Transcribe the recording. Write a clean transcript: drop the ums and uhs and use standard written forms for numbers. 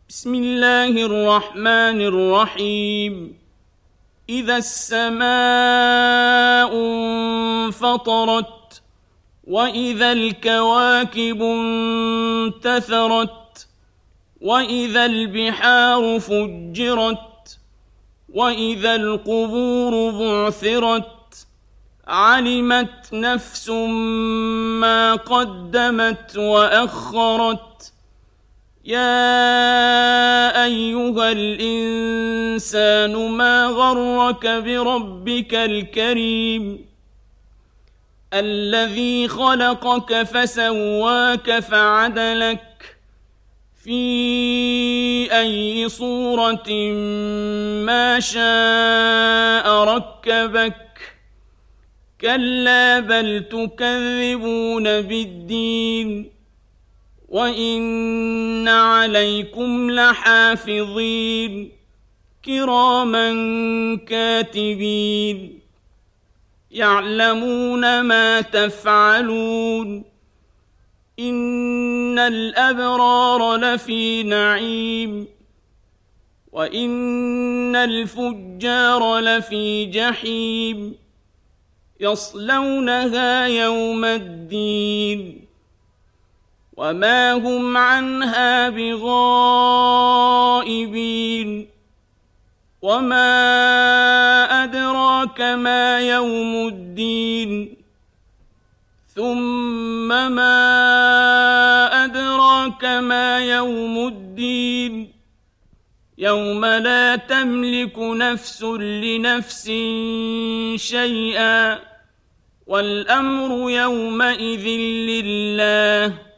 بسم الله الرحمن الرحيم. إذا السماء انفطرت وإذا الكواكب انتثرت وإذا البحار فجرت وإذا القبور بعثرت علمت نفس ما قدمت وأخرت. يا أيها الإنسان ما غرك بربك الكريم الذي خلقك فسواك فعدلك في أي صورة ما شاء ركبك. كلا بل تكذبون بالدين وإن عليكم لحافظين كراما كاتبين يعلمون ما تفعلون. إن الأبرار لفي نعيم وإن الفجار لفي جحيم يصلونها يوم الدين وما هم عنها بغائبين. وما أدراك ما يوم الدين ثم ما أدراك ما يوم الدين يوم لا تملك نفس لنفس شيئا والأمر يومئذ لله